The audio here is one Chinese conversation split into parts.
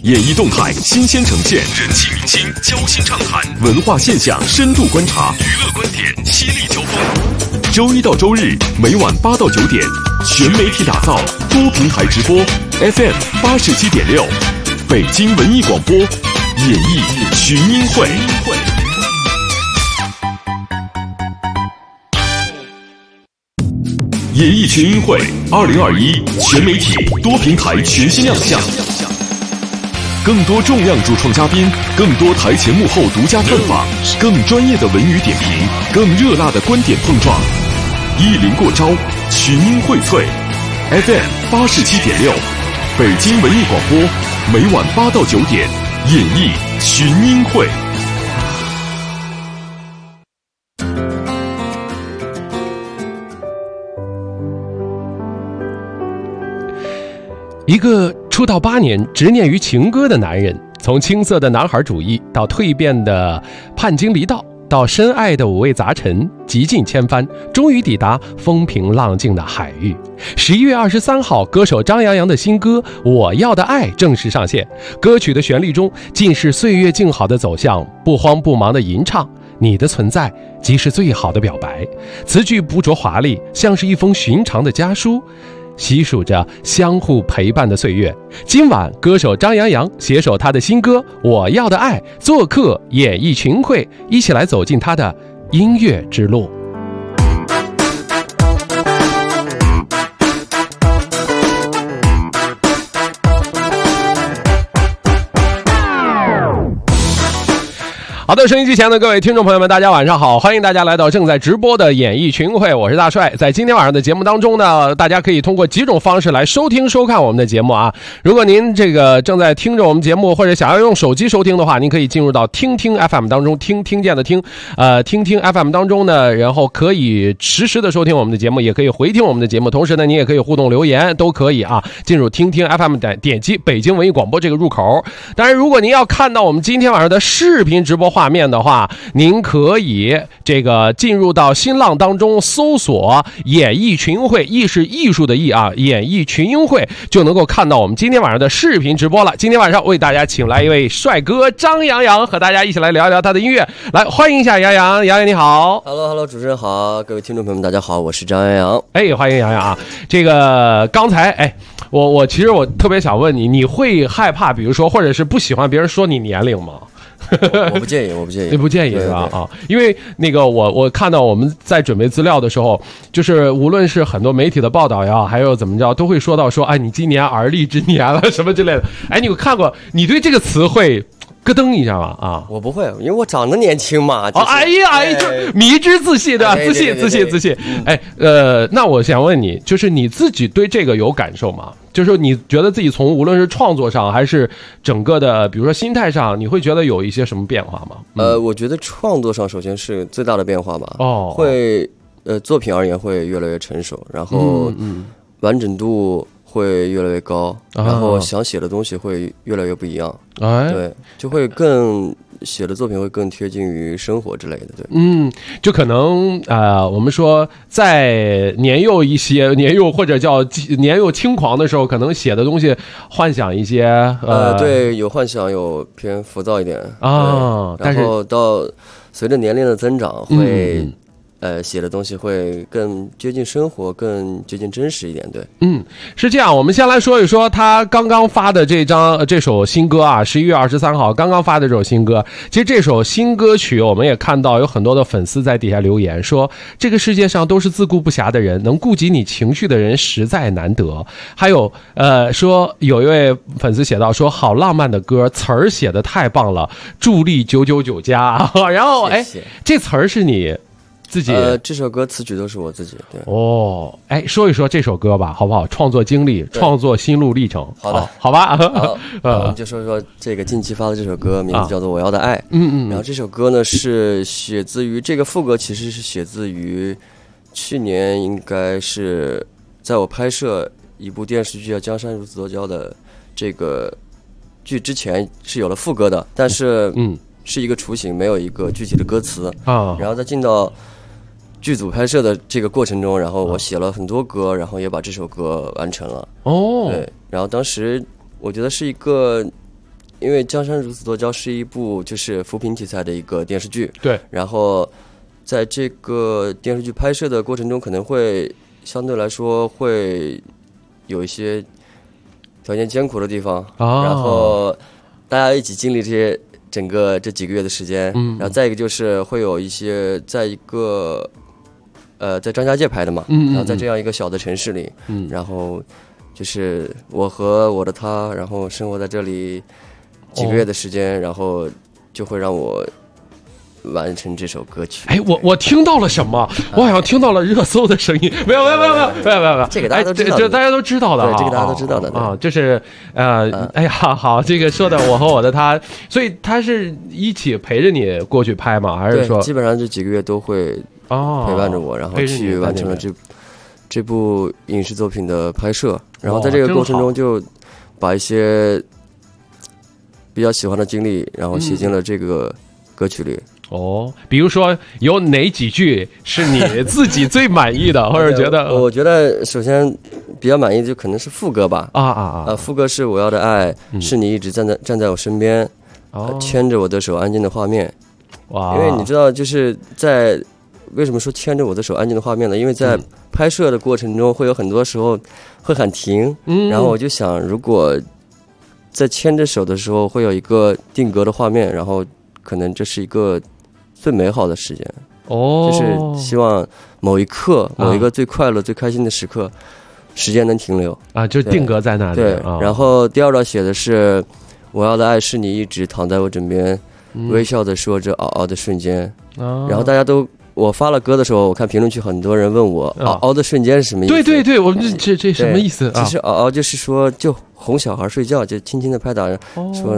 演艺动态新鲜呈现，人气明星交心畅谈，文化现象深度观察，娱乐观点犀利交锋。周一到周日每晚8到9点，全媒体打造，多平台直播 ，FM 87.6，北京文艺广播，演艺群英会。演艺群英会2021全媒体多平台全新亮相，更多重量主创嘉宾，更多台前幕后独家探访，更专业的文娱点评，更热辣的观点碰撞，一临过招，群英荟萃。FM 87.6，北京文艺广播，每晚8到9点，演艺群英会。 一个出道8年执念于情歌的男人，从青涩的男孩主义到蜕变的叛经离道，到深爱的五味杂陈，极尽千帆，终于抵达风平浪静的海域。11月23号，歌手张阳阳的新歌《我要的爱》正式上线。歌曲的旋律中尽是岁月静好的走向，不慌不忙的吟唱，你的存在即是最好的表白。词句不着华丽，像是一封寻常的家书，细数着相互陪伴的岁月。今晚歌手张阳阳携手他的新歌《我要的爱》做客演艺群会，一起来走进他的音乐之路。好的，收音机前的各位听众朋友们，大家晚上好，欢迎大家来到正在直播的演艺群会，我是大帅。在今天晚上的节目当中呢，大家可以通过几种方式来收听收看我们的节目啊。如果您这个正在听着我们节目，或者想要用手机收听的话，您可以进入到听听 FM 当中，听见的听听 FM 当中呢，然后可以实时的收听我们的节目，也可以回听我们的节目，同时呢，你也可以互动留言，都可以啊。进入听听 FM 点击北京文艺广播这个入口。当然，如果您要看到我们今天晚上的视频直播画面的话，您可以这个进入到新浪当中搜索演艺群会，艺是艺术的艺啊，演艺群英会，就能够看到我们今天晚上的视频直播了。今天晚上为大家请来一位帅哥张阳阳，和大家一起来聊一聊他的音乐。来欢迎一下杨洋，杨洋你好。 Hello， 主持人好，各位听众朋友们大家好，我是张阳阳。 欢迎杨洋啊。这个刚才我其实我特别想问你，你会害怕比如说或者是不喜欢别人说你年龄吗？ 我不介意， 你不介意是吧？啊，因为那个我看到我们在准备资料的时候，就是无论是很多媒体的报道呀，还有怎么着，都会说到说，你今年而立之年了什么之类的。你有看过？你对这个词会咯噔一下吗？啊， 我不会，因为我长得年轻嘛。 就迷之自信的，自信。那我想问你，就是你自己对这个有感受吗？就是你觉得自己从无论是创作上还是整个的比如说心态上，你会觉得有一些什么变化吗？ 我觉得创作上首先是最大的变化吧。会作品而言会越来越成熟，然后完整度会越来越高，然后想写的东西会越来越不一样。对，就会更写的作品会更贴近于生活之类的。对， 就可能我们说在年幼或者叫年幼轻狂的时候，可能写的东西幻想一些对，有幻想，有偏浮躁一点但是然后到随着年龄的增长会写的东西会更接近生活，更接近真实一点。对， 是这样。我们先来说一说他刚刚发的这首新歌啊，11月23号刚刚发的这首新歌。其实这首新歌曲，我们也看到有很多的粉丝在底下留言说，这个世界上都是自顾不暇的人，能顾及你情绪的人实在难得。还有说有一位粉丝写到说，好浪漫的歌，词儿写的太棒了，助力999加。然后谢谢。 这词儿是你自己这首歌词曲都是我自己。 对，说一说这首歌吧，好不好？创作经历，创作心路历程。 好的， 好吧。 我们就说说这个近期发的这首歌，名字叫做《我要的爱》。然后这首歌呢是写自于这个副歌，其实是写自于去年应该是在我拍摄一部电视剧叫《江山如此多娇》的这个剧之前是有了副歌的，但是是一个雏形，没有一个具体的歌词然后再进到剧组拍摄的这个过程中，然后我写了很多歌，然后也把这首歌完成了。对，然后当时我觉得是一个因为《江山如此多娇》是一部就是扶贫题材的一个电视剧， 对， 然后在这个电视剧拍摄的过程中，可能会相对来说会有一些条件艰苦的地方，然后大家一起经历这几个月的时间，然后再一个就是会有一些在一个在张家界拍的嘛，然后在这样一个小的城市里，然后就是我和我的他，然后生活在这里几个月的时间，然后就会让我完成这首歌曲。 哎，我听到了什么？我好像听到了热搜的声音。没有， 这个大家都知道的， 这大家都知道的， 对，这个大家都知道的啊，就是哎呀，好，这个说的我和我的他，所以他是一起陪着你过去拍吗？还是说基本上这几个月都会陪伴着我，然后去完成了这部影视作品的拍摄，然后在这个过程中就把一些比较喜欢的经历，然后写进了这个歌曲里。 比如说有哪几句是你自己最满意的，或者觉得？ 我觉得首先比较满意的就可能是副歌吧。副歌是我要的爱，是你一直站在我身边，牵着我的手，安静的画面。哇！因为你知道，就是在为什么说牵着我的手，安静的画面呢？因为在拍摄的过程中，会有很多时候会喊停，然后我就想，如果在牵着手的时候会有一个定格的画面，然后可能这是一个最美好的时间，就是希望某一刻，某一个最快乐、最开心的时刻，时间能停留啊， 就定格在那里。 对，然后第二段写的是，我要的爱是你一直躺在我枕边，微笑的说着嗷嗷的瞬间。然后大家都，我发了歌的时候，我看评论区很多人问我，嗷嗷的瞬间是什么意思？ 对，我们这什么意思？ 其实嗷嗷就是说，就哄小孩睡觉，就轻轻的拍打，说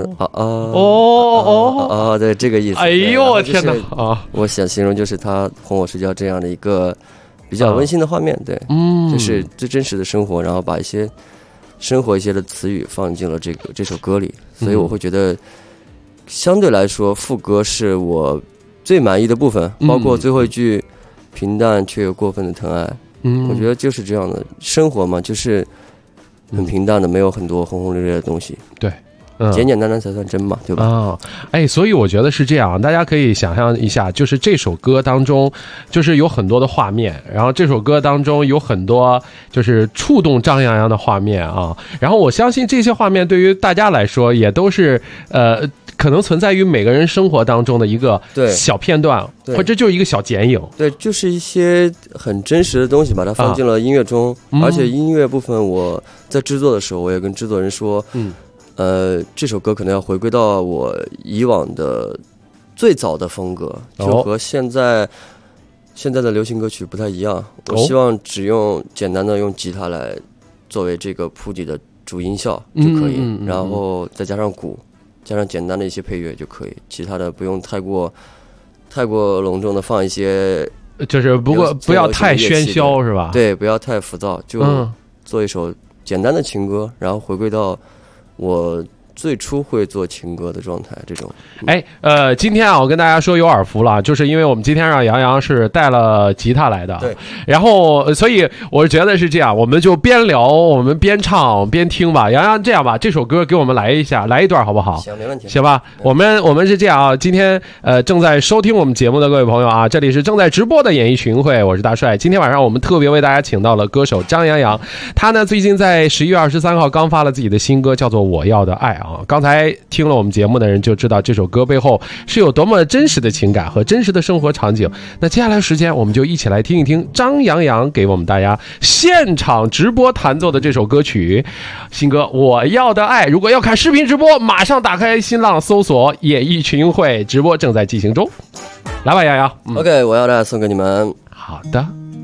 对，这个意思。 哎呦，我天哪！ 我想形容就是他哄我睡觉这样的一个比较温馨的画面，对，就是最真实的生活，然后把一些生活一些的词语放进了这首歌里，所以我会觉得相对来说副歌是我最满意的部分，包括最后一句平淡却又过分的疼爱，我觉得就是这样的生活嘛，就是很平淡的，没有很多轰轰烈烈的东西， 对， 简简单单才算真嘛，对吧？ 所以我觉得是这样，大家可以想象一下，就是这首歌当中，就是有很多的画面，然后这首歌当中有很多就是触动张阳阳的画面啊，然后我相信这些画面对于大家来说也都是可能存在于每个人生活当中的一个小片段，或者就是一个小剪影。 对，就是一些很真实的东西，把它放进了音乐中。而且音乐部分，我在制作的时候，我也跟制作人说，这首歌可能要回归到我以往的最早的风格，就和现在的流行歌曲不太一样。我希望只用简单的用吉他来作为这个铺底的主音效就可以，然后再加上鼓。加上简单的一些配乐就可以，其他的不用太过隆重的放一些， 就是不要太喧嚣是吧？ 对，不要太浮躁，就做一首简单的情歌，然后回归到我最初会做情歌的状态，这种。 今天我跟大家说有耳福了，就是因为我们今天让杨洋是带了吉他来的， 对， 然后所以我觉得是这样，我们就边聊我们边唱边听吧。杨洋，这样吧，这首歌给我们来一段好不好？ 行，没问题。 行吧，我们是这样啊，今天正在收听我们节目的各位朋友啊，这里是正在直播的演艺群会，我是大帅。今天晚上我们特别为大家请到了歌手张阳阳，他呢最近在11月23号刚发了自己的新歌，叫做《我要的爱》啊。刚才听了我们节目的人就知道这首歌背后是有多么真实的情感和真实的生活场景。那接下来时间我们就一起来听一听张阳阳给我们大家现场直播弹奏的这首歌曲新歌《我要的爱》。如果要看视频直播，马上打开新浪搜索演艺群会，直播正在进行中。来吧，阳阳。 OK， 我要的爱送给你们。 好的。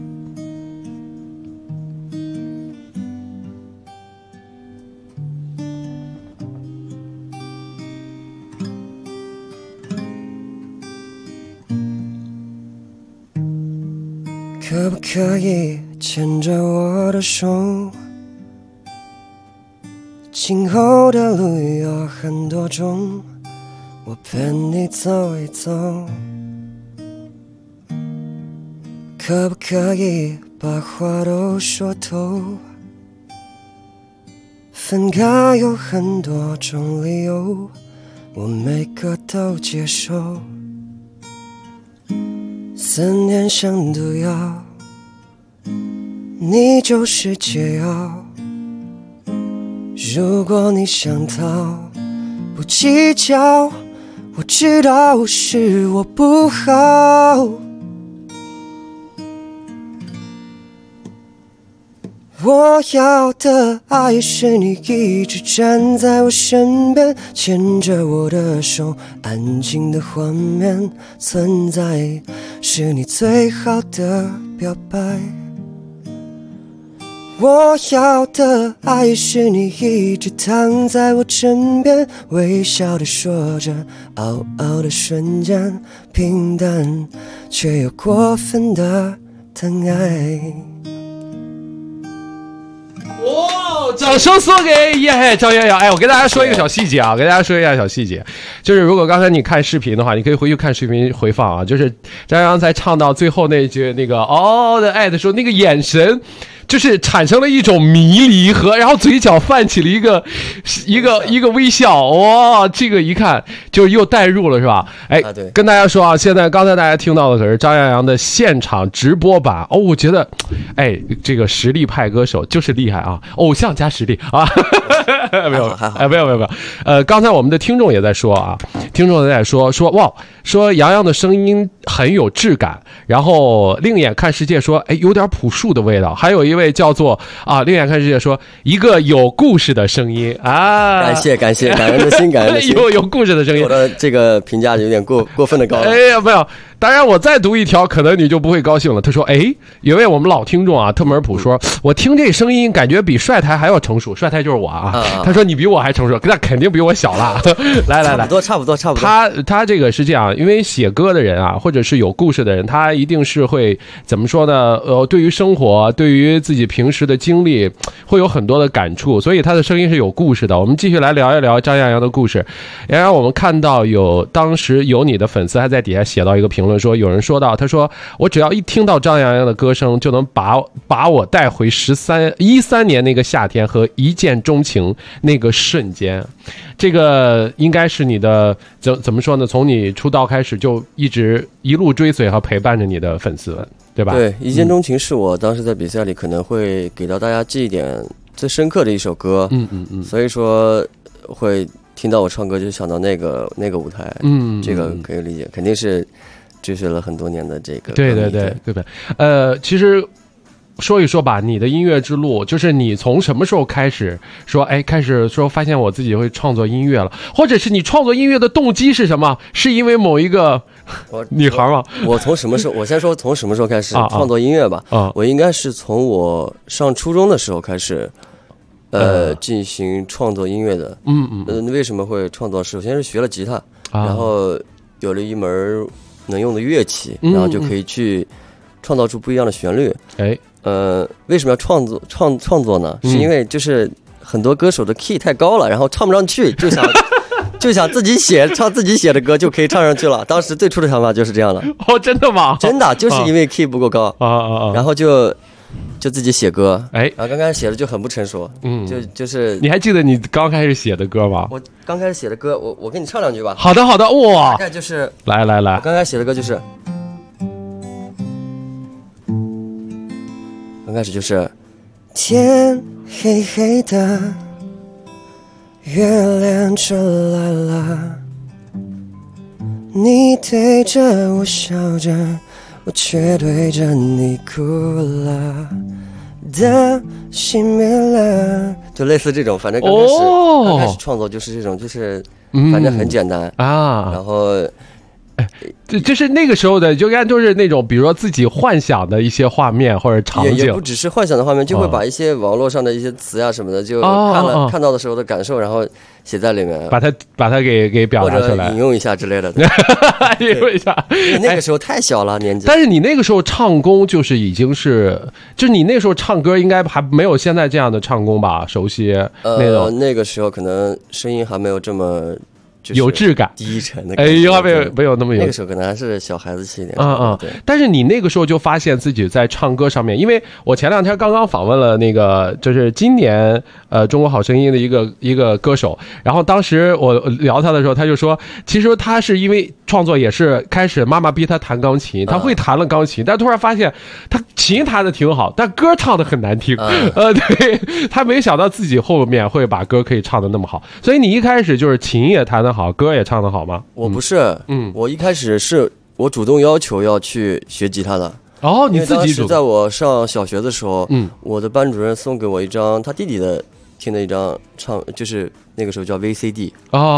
可不可以牵着我的手？今后的路有很多种，我陪你走一走。可不可以把话都说透？分开有很多种理由， 我每个都接受，思念像毒药，你就是解药。如果你想逃，不计较，我知道是我不好。我要的爱是你一直站在我身边，牵着我的手，安静的画面存在，是你最好的表白。我要的爱是你一直躺在我身边，微笑的说着，嗷嗷的瞬间，平淡却又过分的疼爱。 哇，掌声送给张阳阳！哎，我跟大家说一个小细节啊，跟大家说一下小细节，就是如果刚才你看视频的话，你可以回去看视频回放啊。就是张阳阳在唱到最后那句那个哦的爱的时候，那个眼神。就是产生了一种迷离和，然后嘴角泛起了一个微笑，哇，这个一看就又带入了，是吧？哎， 对， 跟大家说啊，现在刚才大家听到的可是张阳阳的现场直播版哦，我觉得，哎，这个实力派歌手就是厉害啊，偶像加实力啊，没有，哎，没有，刚才我们的听众也在说啊，听众也在说哇，说杨洋的声音很有质感，然后另眼看世界说，哎，有点朴树的味道，还有一位叫做啊，另眼看世界说一个有故事的声音啊， 感谢，感恩的心，感恩的心， 有故事的声音， 我的这个评价有点过分的高了。 哎呀，没有。当然，我再读一条，可能你就不会高兴了。他说：“哎，有位我们老听众啊，特门普说，我听这声音感觉比帅台还要成熟。帅台就是我啊。他说你比我还成熟，那肯定比我小了。来， 差不多。 他这个是这样，因为写歌的人啊，或者是有故事的人，他一定是会怎么说呢？对于生活，对于自己平时的经历，会有很多的感触，所以他的声音是有故事的。我们继续来聊一聊张阳阳的故事。然后我们看到当时有你的粉丝还在底下写到一个评论。”说有人说到，他说我只要一听到张阳阳的歌声，就能把我带回13年那个夏天和一见钟情那个瞬间。这个应该是你的怎么说呢？从你出道开始就一路追随和陪伴着你的粉丝，对吧？ 对，一见钟情是我当时在比赛里可能会给到大家记忆点最深刻的一首歌。所以说会听到我唱歌就想到那个舞台。这个可以理解，肯定是。追随了很多年的这个， 对吧？其实说一说吧，你的音乐之路，就是你从什么时候开始说发现我自己会创作音乐了，或者是你创作音乐的动机是什么？是因为某一个女孩吗？ 我从什么时候？我先说从什么时候开始创作音乐吧。我应该是从我上初中的时候开始，进行创作音乐的。为什么会创作？首先是学了吉他，然后有了一门能用的乐器，然后就可以去创造出不一样的旋律。为什么要创作呢？是因为就是很多歌手的 key 太高了，然后唱不上去，就想自己唱自己写的歌就可以唱上去了。当时最初的想法就是这样的。 哦，真的吗？ 真的，就是因为 key 不够高然后就自己写歌。然后刚开始写的就很不成熟。就是你还记得你刚开始写的歌吗？ 我刚开始写的歌，我给你唱两句吧。 好的，哇， 大概就是来， 我刚开始写的歌就是天黑黑的，月亮出来了，你对着我笑着，我却对着你哭了，灯熄灭了，就类似这种。反正刚开始创作就是这种，就是反正很简单然后就是那个时候的，就应该都是那种，比如说自己幻想的一些画面或者场景， 也不只是幻想的画面，就会把一些网络上的一些词什么的，就看到的时候的感受，然后写在里面， 把它给表达出来， 或者引用一下之类的。 引用一下， 那个时候太小了年纪。 但是你那个时候唱功就是已经是，就是你那时候唱歌应该还没有现在这样的唱功吧？熟悉那种。 那个时候可能声音还没有这么有质感、 低沉的感觉。 没有那么有。 那个时候可能还是小孩子气一点。 对。但是你那个时候就发现自己在唱歌上面，因为我前2天刚刚访问了那个，就是今年中国好声音的一个歌手，然后当时我聊他的时候，他就说，其实他是因为创作也是开始妈妈逼他弹钢琴，他会弹了钢琴，但突然发现他琴弹的挺好，但歌唱的很难听。对，他没想到自己后面会把歌可以唱的那么好。所以你一开始就是琴也弹得好，歌也唱得好吗？ 我不是，我一开始是我主动要求要去学吉他的。 你自己主动。 在我上小学的时候，我的班主任送给我一张他弟弟的听的一张就是那个时候叫 VCD。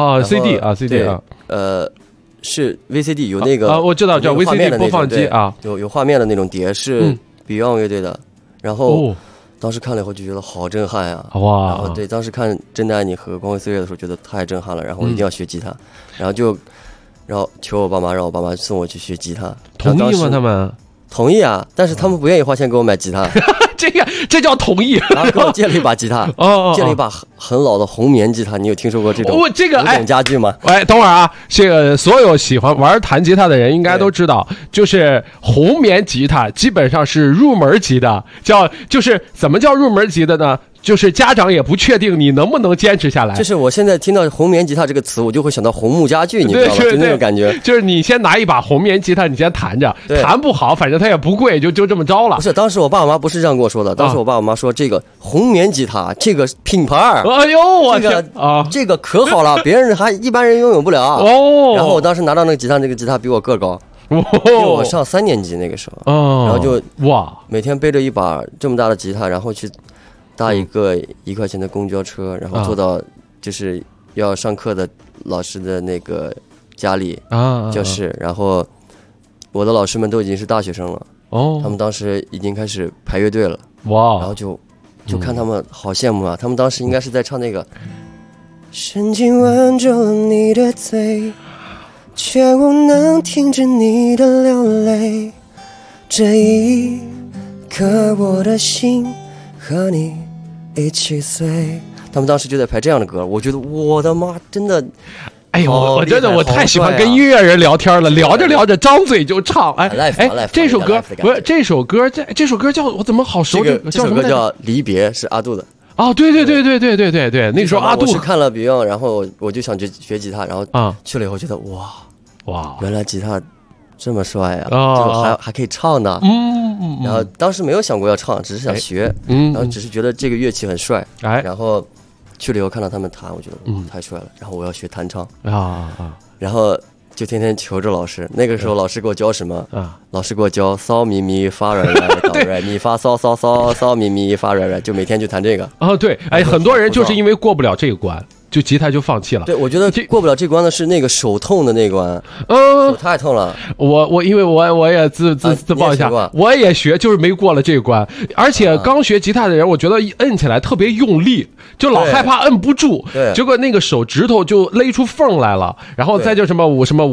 CD 啊 ，CD 啊， 是 VCD 有那个我知道叫 VCD 播放机啊， 有画面的那种碟，是 Beyond 乐队的。然后当时看了以后就觉得好震撼呀！ 哇！ 然后对，当时看《真的爱你》和《光辉岁月》的时候，觉得太震撼了。然后我一定要学吉他，然后求我爸妈，让我爸妈送我去学吉他。 同意吗？他们同意啊，但是他们不愿意花钱给我买吉他。 这叫同意。 然后给我借了一把吉他，借了一把很老的红棉吉他。你有听说过这种家具吗？ 等会儿啊，这个所有喜欢玩弹吉他的人应该都知道，就是红棉吉他基本上是入门级的，就是怎么叫入门级的呢？就是家长也不确定你能不能坚持下来。 就是我现在听到红棉吉他这个词，我就会想到红木家具，你知道吗？就那种感觉。 就是你先拿一把红棉吉他，你先弹着，弹不好，反正它也不贵，就这么着了。 不是，当时我爸我妈不是这样跟我说的。当时我爸我妈说，这个红棉吉他这个品牌， 我天这个可好了，别人一般人拥有不了。然后我当时拿到那个吉他，那个吉他比我个高。因为我上3年级那个时候，然后就每天背着一把这么大的吉他，然后去搭一个1块钱的公交车，然后坐到就是要上课的老师的那个家里教室，然后我的老师们都已经是大学生了，他们当时已经开始排乐队了，然后就看他们好羡慕啊，他们当时应该是在唱那个深情吻住了你的嘴，却无能停止你的流泪，这一刻我的心和你一起碎。他们当时就在排这样的歌，我觉得我的妈，真的， 我觉得我太喜欢跟音乐人聊天了，聊着聊着张嘴就唱。这首歌不是这首歌，这首歌叫我怎么好熟？ 这首歌叫《离别》，是阿杜的。 对，那时候阿杜我是看了 Beyond， 然后我就想去学吉他，然后去了以后觉得哇，原来吉他这么帅啊，就还可以唱呢。然后当时没有想过要唱，只是想学，然后只是觉得这个乐器很帅，然后去了以后看到他们弹，我觉得太帅了，然后我要学弹唱然后就天天求着老师。那个时候老师给我教什么老师给我教骚咪咪发软软哆来咪发骚骚骚骚咪咪发软软，就每天就弹这个。 对，很多人就是因为过不了这个关，就吉他就放弃了。 对，我觉得过不了这关的是那个手痛的那关，手太痛了。 因为我也自曝一下，我也学，就是没过了这一关。而且刚学吉他的人，我觉得摁起来特别用力，就老害怕摁不住，结果那个手指头就勒出缝来了。然后再就什么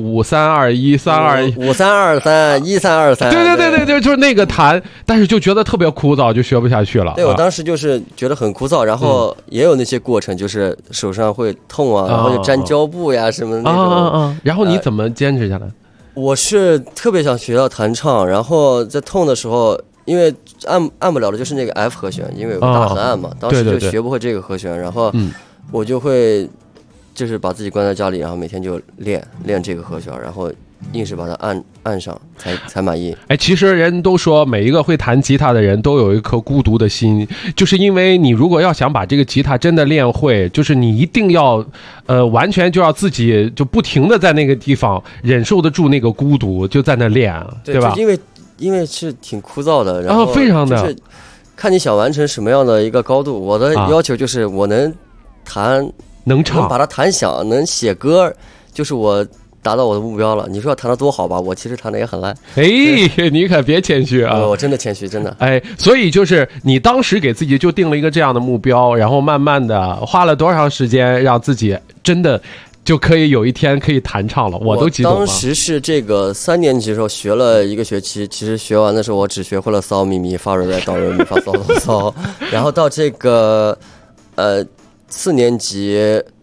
5、3、2、1、3、2、 5、3、2、3、1、3、2、3。 对，就是那个弹，但是就觉得特别枯燥，就学不下去了。 对，我当时就是觉得很枯燥，然后也有那些过程，就是手上会痛啊，然后就粘胶布呀什么的那种。 然后你怎么坚持下来？ 我是特别想学到弹唱，然后在痛的时候，因为按不了的就是那个 F 和弦，因为有个大横按嘛，当时就学不会这个和弦，然后我就会就是把自己关在家里，然后每天就练这个和弦，然后硬是把它按上才满意。 其实人都说每一个会弹吉他的人都有一颗孤独的心，就是因为你如果要想把这个吉他真的练会，就是你一定要完全就要自己就不停的在那个地方忍受得住那个孤独，就在那练，对吧？ 因为是挺枯燥的，然后非常的就是看你想完成什么样的一个高度。我的要求就是我能弹能唱， 能把它弹响，能写歌，就是我达到我的目标了。你说要弹得多好吧，我其实弹得也很烂。 你可别谦虚啊！ 我真的谦虚，真的。 所以就是你当时给自己就定了一个这样的目标，然后慢慢的花了多长时间让自己真的就可以有一天可以弹唱了？我都激动了。 当时是这个3年级的时候学了1个学期，其实学完的时候我只学会了骚咪咪发瑞来哆瑞咪发骚骚骚，然后到这个4年级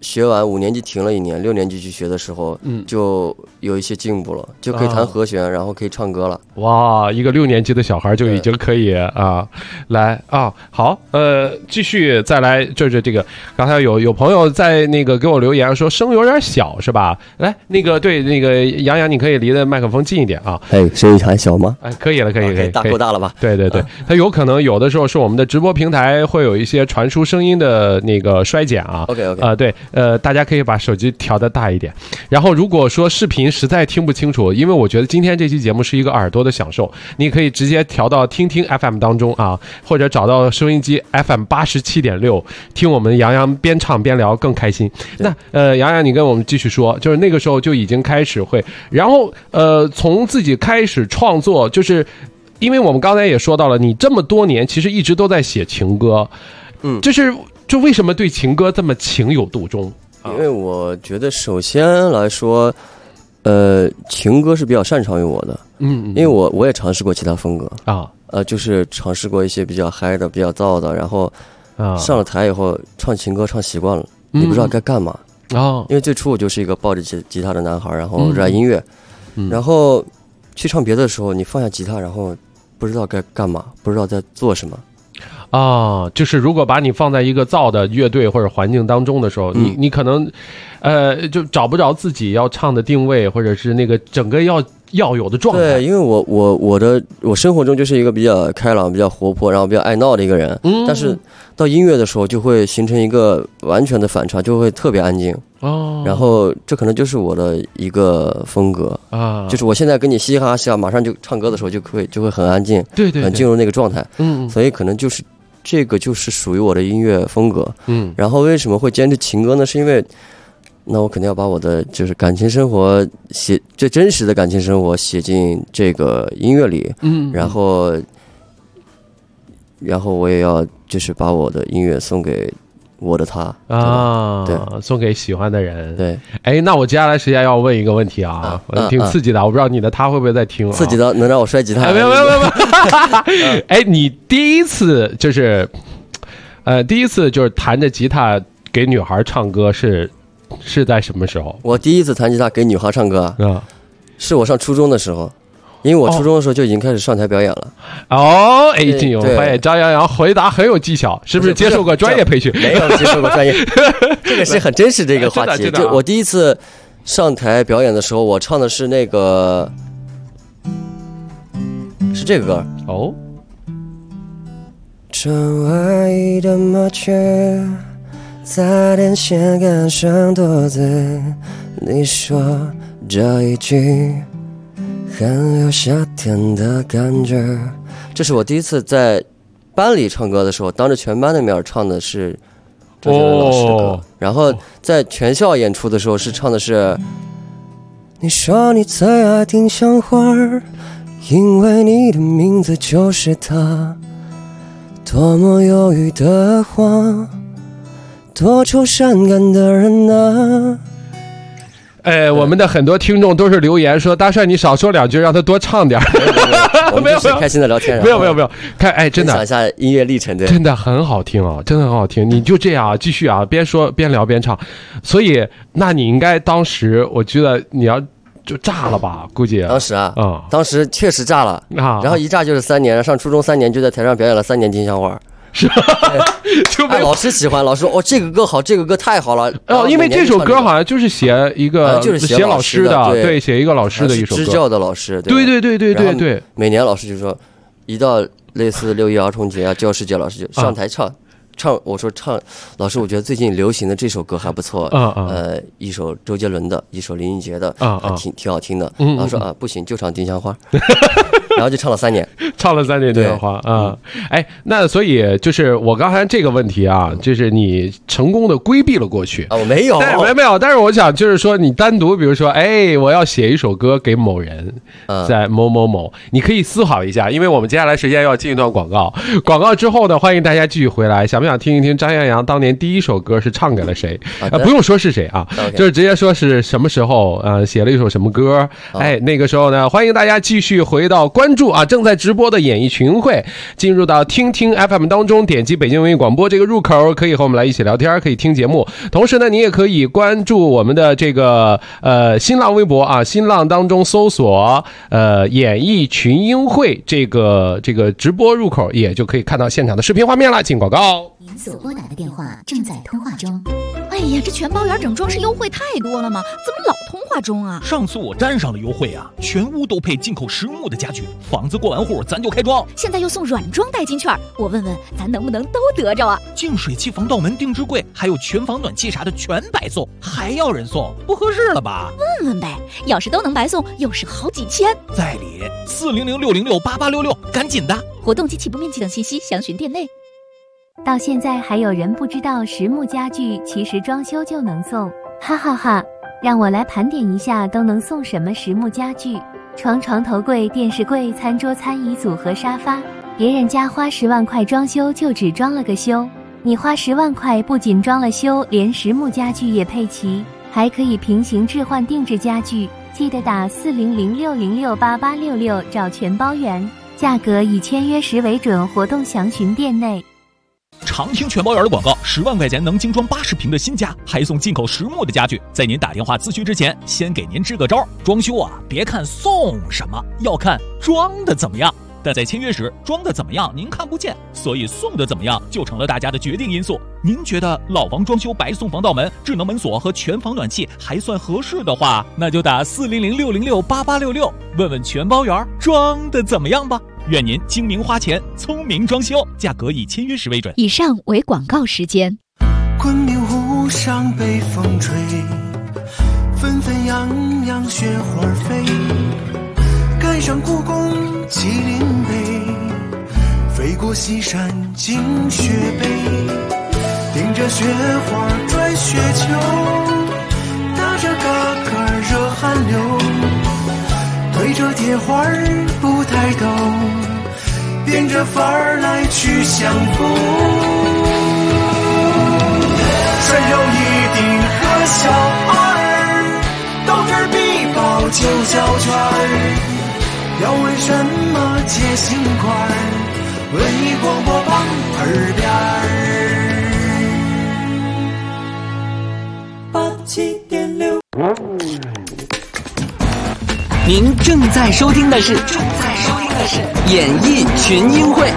学完5年级停了1年，6年级去学的时候，就有一些进步了，就可以弹和弦，然后可以唱歌了。 哇，一个6年级的小孩就已经可以啊，来啊，好，继续再来，就是这个，刚才有朋友在那个给我留言说声有点小，是吧？来，那个对，那个杨洋，你可以离的麦克风近一点啊。 哎，声音还小吗？ 哎，可以了，可以， 大够大了吧？ 对，它有可能有的时候是我们的直播平台会有一些传输声音的那个衰减啊。 OK， 对。大家可以把手机调得大一点，然后如果说视频实在听不清楚，因为我觉得今天这期节目是一个耳朵的享受，你可以直接调到听 FM 当中啊，或者找到收音机 FM 87.6，听我们杨洋边唱边聊更开心。那杨洋，你跟我们继续说，就是那个时候就已经开始会，然后从自己开始创作，就是因为我们刚才也说到了，你这么多年其实一直都在写情歌，就为什么对情歌这么情有独钟？ 因为我觉得首先来说，情歌是比较擅长于我的，因为我也尝试过其他风格啊，就是尝试过一些比较嗨的、比较燥的，然后上了台以后唱情歌唱习惯了，你不知道该干嘛啊。因为最初我就是一个抱着吉他的男孩，然后热爱音乐，然后去唱别的时候，你放下吉他，然后不知道该干嘛，不知道在做什么。 就是如果把你放在一个燥的乐队或者环境当中的时候，你可能，就找不着自己要唱的定位，或者是那个整个要有的状态。 对，因为我生活中就是一个比较开朗、比较活泼，然后比较爱闹的一个人，但是到音乐的时候就会形成一个完全的反差，就会特别安静。然后这可能就是我的一个风格啊，就是我现在跟你嘻嘻哈哈笑，马上就唱歌的时候就会很安静， 对， 很进入那个状态。所以可能就是这个就是属于我的音乐风格。然后为什么会坚持情歌呢？是因为那我肯定要把我的就是感情生活写最真实的感情生活写进这个音乐里。然后我也要就是把我的音乐送给我的他啊，对， 送给喜欢的人。 对， 哎，那我接下来时间要问一个问题啊，挺刺激的，我不知道你的他会不会在听。 刺激的能让我摔吉他？ 没有。哎，你第一次就是弹着吉他给女孩唱歌是在什么时候？ 我第一次弹吉他给女孩唱歌啊，是我上初中的时候。因为我初中的时候就已经开始上台表演了。 哎，我发现张杨洋回答很有技巧，是不是接受过专业培训？ 没有接受过专业，这个是很真实的一个话题。就我第一次上台表演的时候，我唱的是那个，是这个歌哦。窗外的麻雀在电线杆上躲着，你说这一句很有夏天的感觉。这是我第一次在班里唱歌的时候，当着全班的面唱的是周杰伦老师的歌。然后在全校演出的时候是唱的是你说你最爱丁香花，因为你的名字就是它，多么忧郁的话，多愁善感的人啊。 我们的很多听众都是留言说，大帅你少说两句，让他多唱点。 我们就是开心的聊天。 没有，看，真的， 分享一下音乐历程，对， 真的很好听啊，真的很好听。你就这样继续啊，边说边聊边唱。所以，那你应该当时，我觉得你要就炸了吧？估计当时当时确实炸了啊。然后一炸就是3年，上初中3年就在台上表演了3年金香花。 是吧？就被老师喜欢，老师说这个歌好，这个歌太好了。 因为这首歌好像就是写一个， 就是写老师的，对，写一个老师的一首歌， 支教的老师。 对。 每年老师就说，一到类似6一儿童节啊、教师节，老师就上台唱。我说唱，老师，我觉得最近流行的这首歌还不错，一首周杰伦的，一首林俊杰的，挺好听的。老师说不行，就唱丁香花。然后就唱了3年， 唱了3年丁香花啊！哎，那所以就是我刚才这个问题啊，就是你成功的规避了过去啊，我没有， 没有。但是我想就是说，你单独比如说，我要写一首歌给某人，在某某某，你可以思考一下，因为我们接下来时间要进一段广告，广告之后呢，欢迎大家继续回来，想不想听一听张杨洋当年第一首歌是唱给了谁？不用说是谁啊，就是直接说是什么时候写了一首什么歌。那个时候呢，欢迎大家继续回到关注啊正在直播的演艺群会，进入到听听 FM 当中，点击北京文艺广播这个入口，可以和我们来一起聊天，可以听节目。同时呢，你也可以关注我们的这个新浪微博啊，新浪当中搜索演艺群英会这个直播入口，也就可以看到现场的视频画面了。进广告。 您所拨打的电话正在通话中。哎呀，这全包圆整装饰优惠太多了吗？怎么老通话中啊？ 上次我沾上了优惠啊，全屋都配进口实木的家具，房子过完户咱就开装。 现在又送软装代金券，我问问咱能不能都得着啊？ 净水器、防盗门、定制柜，还有全房暖气啥的全白送，还要人送，不合适了吧？ 问问呗，要是都能白送，又是好几千。 在理，400-606-8866，赶紧的！ 活动及起步面积等信息详询店内。 到现在还有人不知道实木家具其实装修就能送，哈哈哈！让我来盘点一下都能送什么实木家具：床头柜、电视柜、餐桌、餐椅组合、沙发。别人家花10万块装修就只装了个修，你花10万块不仅装了修，连实木家具也配齐，还可以平行置换定制家具。记得打400-606-8866找全包圆，价格以签约时为准，活动详询店内。 常听全包圆的广告，10万块钱能精装80平的新家，还送进口实木的家具。在您打电话咨询之前，先给您支个招，装修啊，别看送什么，要看装的怎么样。但在签约时，装的怎么样您看不见，所以送的怎么样就成了大家的决定因素。您觉得老房装修白送防盗门、智能门锁和全房暖气还算合适的话，那就打400-606-8866，问问全包圆装的怎么样吧。愿您精明花钱，聪明装修，价格以签约时为准。 以上为广告时间。 昆明湖上北风吹，纷纷扬扬雪花飞，赶上故宫麒麟碑，飞过西山惊雪碑，顶着雪花转雪球，打着嘎嘎热汗流，推着铁环不抬头，变着法儿来去相逢。顺手一顶和小二，斗智必报9小圈，要问什么解心宽，文艺广播榜耳边87.6。 您正在收听的是演艺群英会。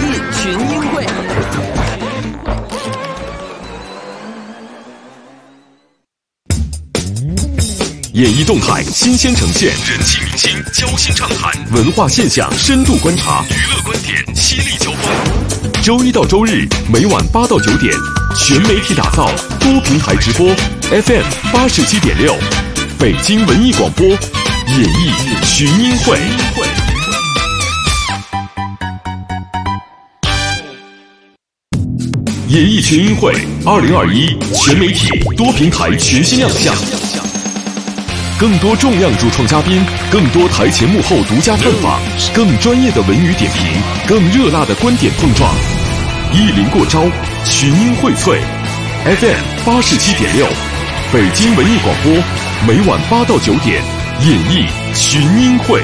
演艺动态新鲜呈现，人气明星交心畅谈，文化现象深度观察，娱乐观点犀利交锋。周一到周日每晚8到9点，全媒体打造，多平台直播 ，FM 87.6，北京文艺广播，演艺群英会。演艺群英会2021全媒体多平台全新亮相。更多重量主创嘉宾，更多台前幕后独家探访，更专业的文娱点评，更热辣的观点碰撞。一临过招，群英荟萃 ，FM 87.6，北京文艺广播，每晚8到9点，演艺群英会。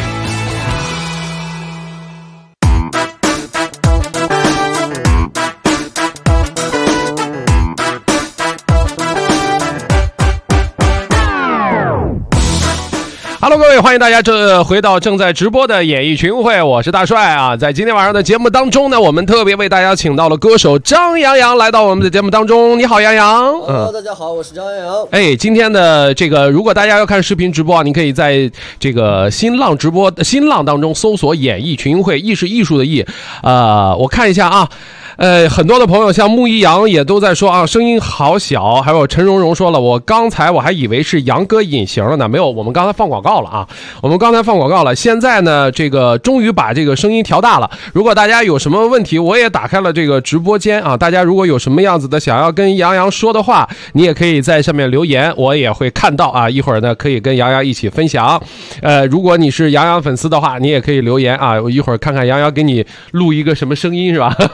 Hello， 各位，欢迎大家回到正在直播的演艺群会，我是大帅啊。在今天晚上的节目当中呢，我们特别为大家请到了歌手张阳阳来到我们的节目当中。你好，阳阳。 Hello， 大家好，我是张阳阳。 哎，今天的这个，如果大家要看视频直播啊，你可以在这个新浪当中搜索演艺群会，艺是艺术的艺。我看一下啊。很多的朋友像木一阳也都在说啊，声音好小。还有陈蓉蓉说了，刚才我还以为是杨哥隐形了呢，没有，我们刚才放广告了啊，现在呢，这个终于把这个声音调大了。如果大家有什么问题，我也打开了这个直播间啊，大家如果有什么样子的想要跟杨阳说的话，你也可以在上面留言，我也会看到啊。一会儿呢，可以跟杨阳一起分享。如果你是杨阳粉丝的话，你也可以留言啊，我一会儿看看杨阳给你录一个什么声音是吧？开玩笑。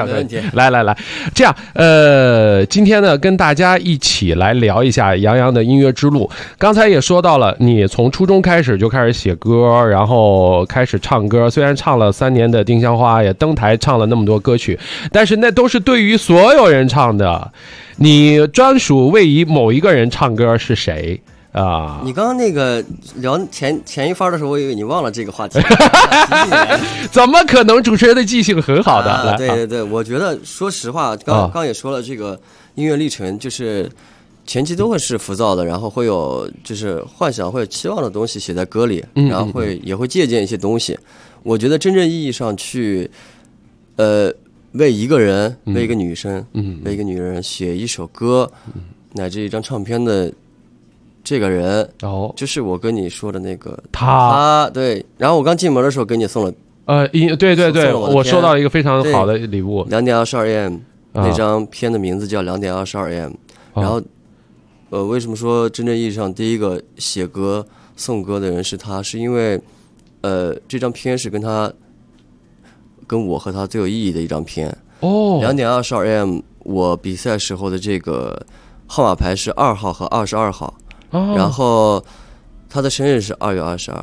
小专辑。 来，这样今天呢，跟大家一起来聊一下杨洋的音乐之路。刚才也说到了，你从初中开始就开始写歌，然后开始唱歌。虽然唱了3年的《丁香花》，也登台唱了那么多歌曲，但是那都是对于所有人唱的。你专属为某一个人唱歌是谁？ 你刚刚那个聊前一番的时候，我以为你忘了这个话题。 怎么可能？主持人的记性很好的。 对，我觉得说实话，刚也说了，这个音乐历程就是前期都会是浮躁的，然后会有就是幻想会有期望的东西写在歌里，然后也会借鉴一些东西。我觉得真正意义上去为一个人，为一个女生，为一个女人写一首歌，乃至一张唱片的这个人，就是我跟你说的那个他。对，然后我刚进门的时候给你送了， 对，我收到一个非常好的礼物 ，2点22 AM，那张片的名字叫2点22 AM。然后，为什么说真正意义上第一个写歌送歌的人是他？是因为，这张片是跟我和他最有意义的一张片。2点22 AM，我比赛时候的这个号码牌是2号和22号。然后他的生日是2月22。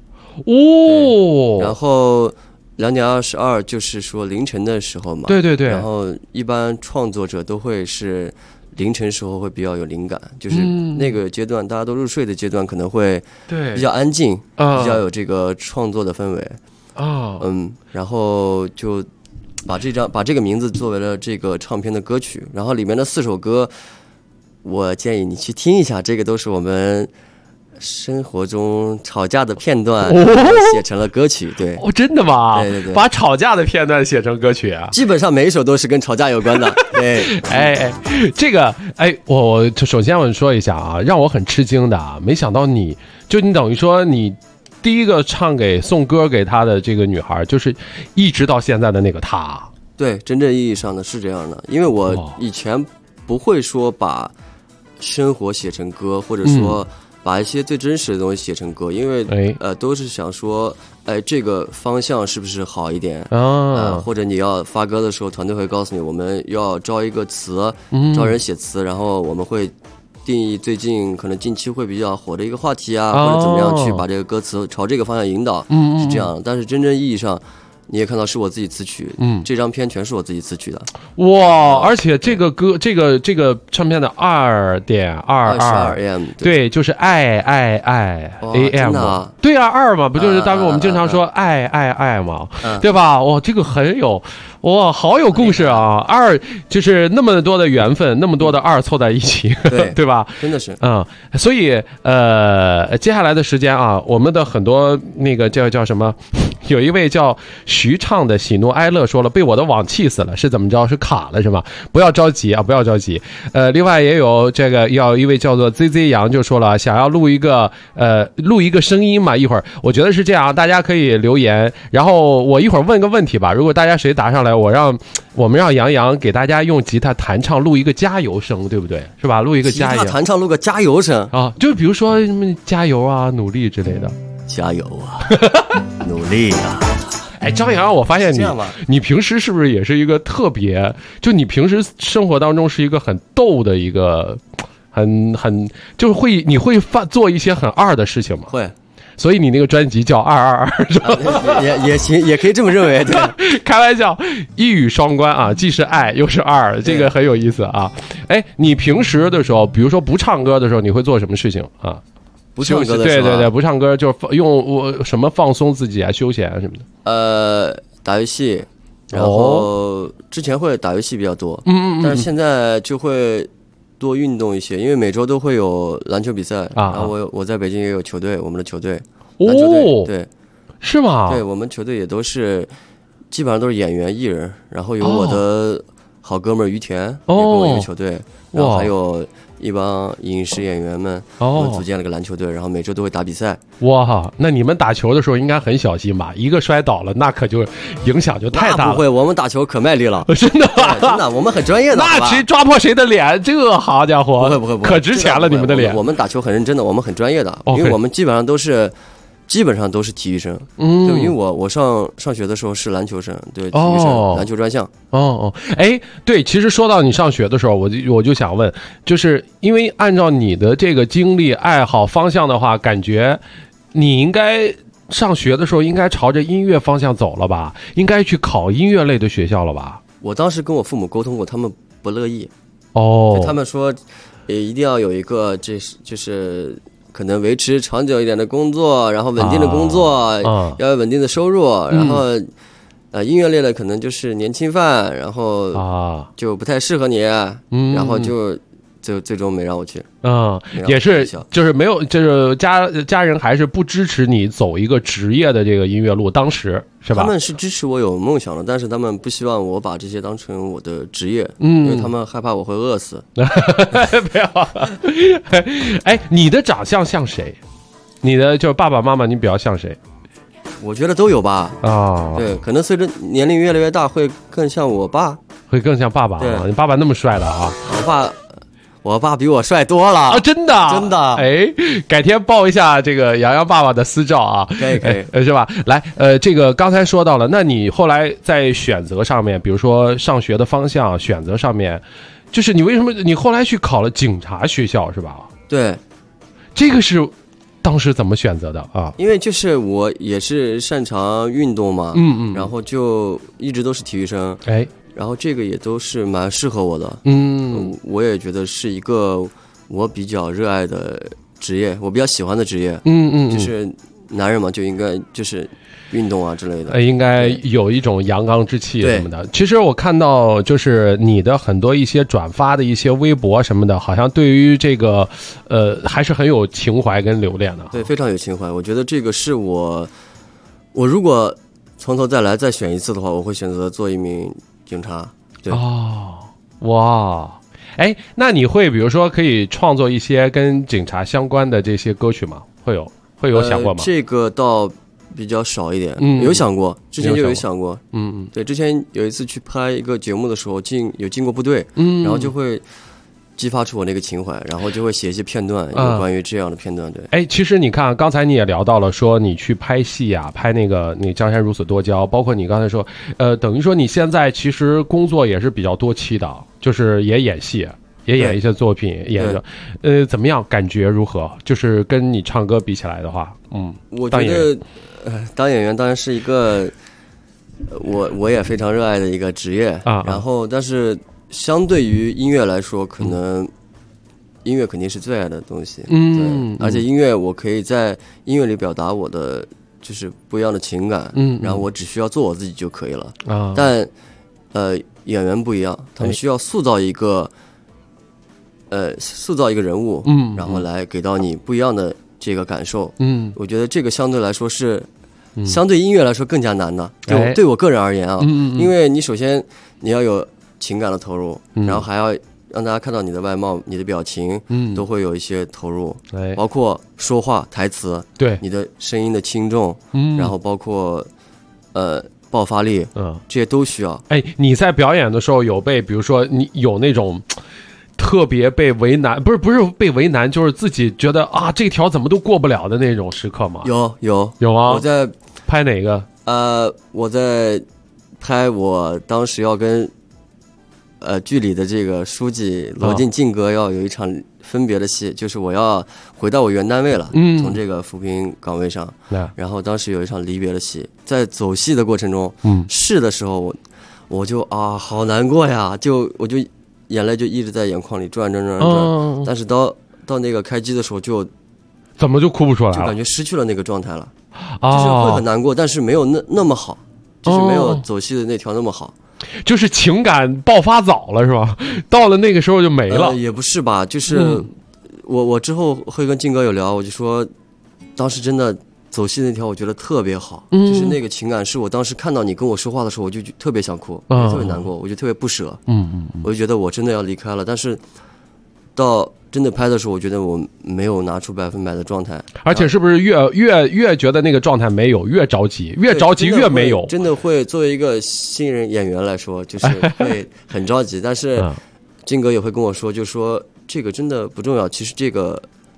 然后2点22就是说凌晨的时候嘛。 对。 然后一般创作者都会是凌晨时候会比较有灵感，就是那个阶段大家都入睡的阶段，可能会比较安静，比较有这个创作的氛围。然后就把这个名字作为了这个唱片的歌曲，然后里面的4首歌。我建议你去听一下，这个都是我们生活中吵架的片段写成了歌曲。对， 真的吗？ 对， 把吵架的片段写成歌曲啊？ 基本上每一首都是跟吵架有关的。对， 这个我首先我说一下啊，让我很吃惊的啊，没想到你等于说你第一个唱给送歌给他的这个女孩，就是一直到现在的那个他。 对，真正意义上的是这样的，因为我以前不会说把生活写成歌，或者说把一些最真实的东西写成歌，因为都是想说这个方向是不是好一点或者你要发歌的时候，团队会告诉你我们要招一个词，招人写词，然后我们会定义最近可能近期会比较火的一个话题啊，或者怎么样去把这个歌词朝这个方向引导，是这样。但是真正意义上你也看到是我自己词曲，这张片全是我自己词曲的。 哇！而且这个歌，这个唱片的2点22 AM， 对，就是爱 AM，对啊，2嘛，不就是大概我们经常说爱嘛，对吧？哇，这个很有。哇，好有故事啊！2就是那么多的缘分，那么多的2凑在一起，对吧？ 真的是， 所以接下来的时间啊，我们的很多那个叫什么，有一位叫徐畅的喜怒哀乐说了，被我的网气死了，是怎么着？是卡了是吗？不要着急啊，不要着急。另外也有这个要一位叫做 ZZ 杨就说了，想要录一个声音嘛，一会儿我觉得是这样，大家可以留言，然后我一会儿问个问题吧，如果大家谁答上来。我们让杨洋给大家用吉他弹唱录一个加油声，对不对？是吧？录一个加油。 吉他弹唱录个加油声啊，就比如说什么加油啊、努力之类的。 加油啊，努力啊！ 张扬，我发现你平时是不是也是一个特别？就你平时生活当中是一个很逗的一个，很就是你会做一些很二的事情吗？ 会。 所以你那个专辑叫222是吧？ 也行，也可以这么认为。对， 开玩笑，一语双关啊，既是爱又是2，这个很有意思啊。你平时的时候，比如说不唱歌的时候，你会做什么事情啊？ 不唱歌的时候， 对，不唱歌就是用什么放松自己啊、休闲啊什么的。打游戏，然后之前会打游戏比较多，但是现在就会多运动一些，因为每周都会有篮球比赛然后我在北京也有球队，我们的球队篮球队，对， 是吗？ 对，我们球队也都是基本上都是演员艺人，然后有我的好哥们于田也跟我一个球队，然后还有一帮影视演员们，我们组建了个篮球队，然后每周都会打比赛。 哇，那你们打球的时候应该很小心吧？一个摔倒了，那可就影响就太大了。 不会，我们打球可卖力了， 真的吗？ 真的，我们很专业的。 那谁抓破谁的脸，这好家伙， 不会， 可值钱了，你们的脸。 我们打球很认真的，我们很专业的，因为我们基本上都是基本上都是体育生，对，因为我上学的时候是篮球生，对，体育生，篮球专项。 哎，对，其实说到你上学的时候，我就想问，就是因为按照你的这个经历、爱好方向的话，感觉你应该上学的时候应该朝着音乐方向走了吧？应该去考音乐类的学校了吧？ 我当时跟我父母沟通过，他们不乐意。他们说，一定要有一个就是可能维持长久一点的工作，然后稳定的工作，要有稳定的收入，然后音乐类的可能就是年轻范，然后就不太适合你，然后就最终没让我去。 也是，就是没有，就是家人还是不支持你走一个职业的这个音乐路，当时是吧？ 他们是支持我有梦想的，但是他们不希望我把这些当成我的职业，因为他们害怕我会饿死。 不要。哎，你的长相像谁？你的就是爸爸妈妈，你比较像谁？ 我觉得都有吧。对，可能随着年龄越来越大，会更像我爸， 会更像爸爸啊。你爸爸那么帅的啊？ 我爸比我帅多了啊！真的。哎，改天报一下这个洋洋爸爸的私照啊， 可以， 是吧？来，这个刚才说到了，那你后来在选择上面，比如说上学的方向选择上面，就是你为什么你后来去考了警察学校是吧？ 对， 这个是当时怎么选择的啊？ 因为就是我也是擅长运动嘛，然后就一直都是体育生， 哎。 然后这个也都是蛮适合我的，我也觉得是一个我比较热爱的职业，我比较喜欢的职业，就是男人嘛，就应该就是运动啊之类的， 应该有一种阳刚之气什么的。其实我看到就是你的很多一些转发的一些微博什么的，好像对于这个还是很有情怀跟留恋的。 对，非常有情怀。我觉得这个是我如果从头再选一次的话，我会选择做一名警察。对。 哇，哎，那你会比如说可以创作一些跟警察相关的这些歌曲吗？会有想过吗？ 这个倒比较少一点，有想过，之前就有想过，对，之前有一次去拍一个节目的时候，有进过部队，然后就会激发出我那个情怀，然后就会写一些片段，有关于这样的片段。对， 哎，其实你看，刚才你也聊到了，说你去拍戏啊，拍那个江山如此多娇，包括你刚才说，等于说你现在其实工作也是比较多期的，就是也演戏，也演一些作品，演的，怎么样？感觉如何？就是跟你唱歌比起来的话， 我觉得，当演员当然是一个我也非常热爱的一个职业啊。然后，但是相对于音乐来说，可能音乐肯定是最爱的东西。对，而且音乐我可以在音乐里表达我的就是不一样的情感。然后我只需要做我自己就可以了。但演员不一样，他们需要塑造一个人物，然后来给到你不一样的这个感受。我觉得这个相对来说是相对音乐来说更加难的，对我个人而言啊，因为你首先你要有情感的投入，然后还要让大家看到你的外貌、你的表情，都会有一些投入，包括说话、台词， 对你的声音的轻重，然后包括爆发力，这些都需要。 哎，你在表演的时候有被，比如说你有那种特别被为难，不是被为难，就是自己觉得啊这条怎么都过不了的那种时刻吗？ 有吗？ 我在拍哪个？ 我在拍我当时要跟剧里的这个书记罗晋哥要有一场分别的戏，就是我要回到我原单位了，从这个扶贫岗位上，然后当时有一场离别的戏，在走戏的过程中，试的时候我就好难过呀，我就眼泪就一直在眼眶里转，但是到那个开机的时候就怎么就哭不出来了， 就感觉失去了那个状态了，就是会很难过，但是没有那么好，就是没有走戏的那条那么好。 就是情感爆发早了是吧？到了那个时候就没了。 也不是吧，就是我之后会跟靖哥有聊，我就说当时真的走戏那条我觉得特别好，就是那个情感是我当时看到你跟我说话的时候我就特别想哭，特别难过，我就特别不舍，我就觉得我真的要离开了，但是到真的拍的时候我觉得我没有拿出100%的状态， 而且是不是越觉得那个状态没有越着急，越着急越没有， 真的会作为一个新人演员来说就是会很着急但是靖哥也会跟我说，就说这个真的不重要，其实这个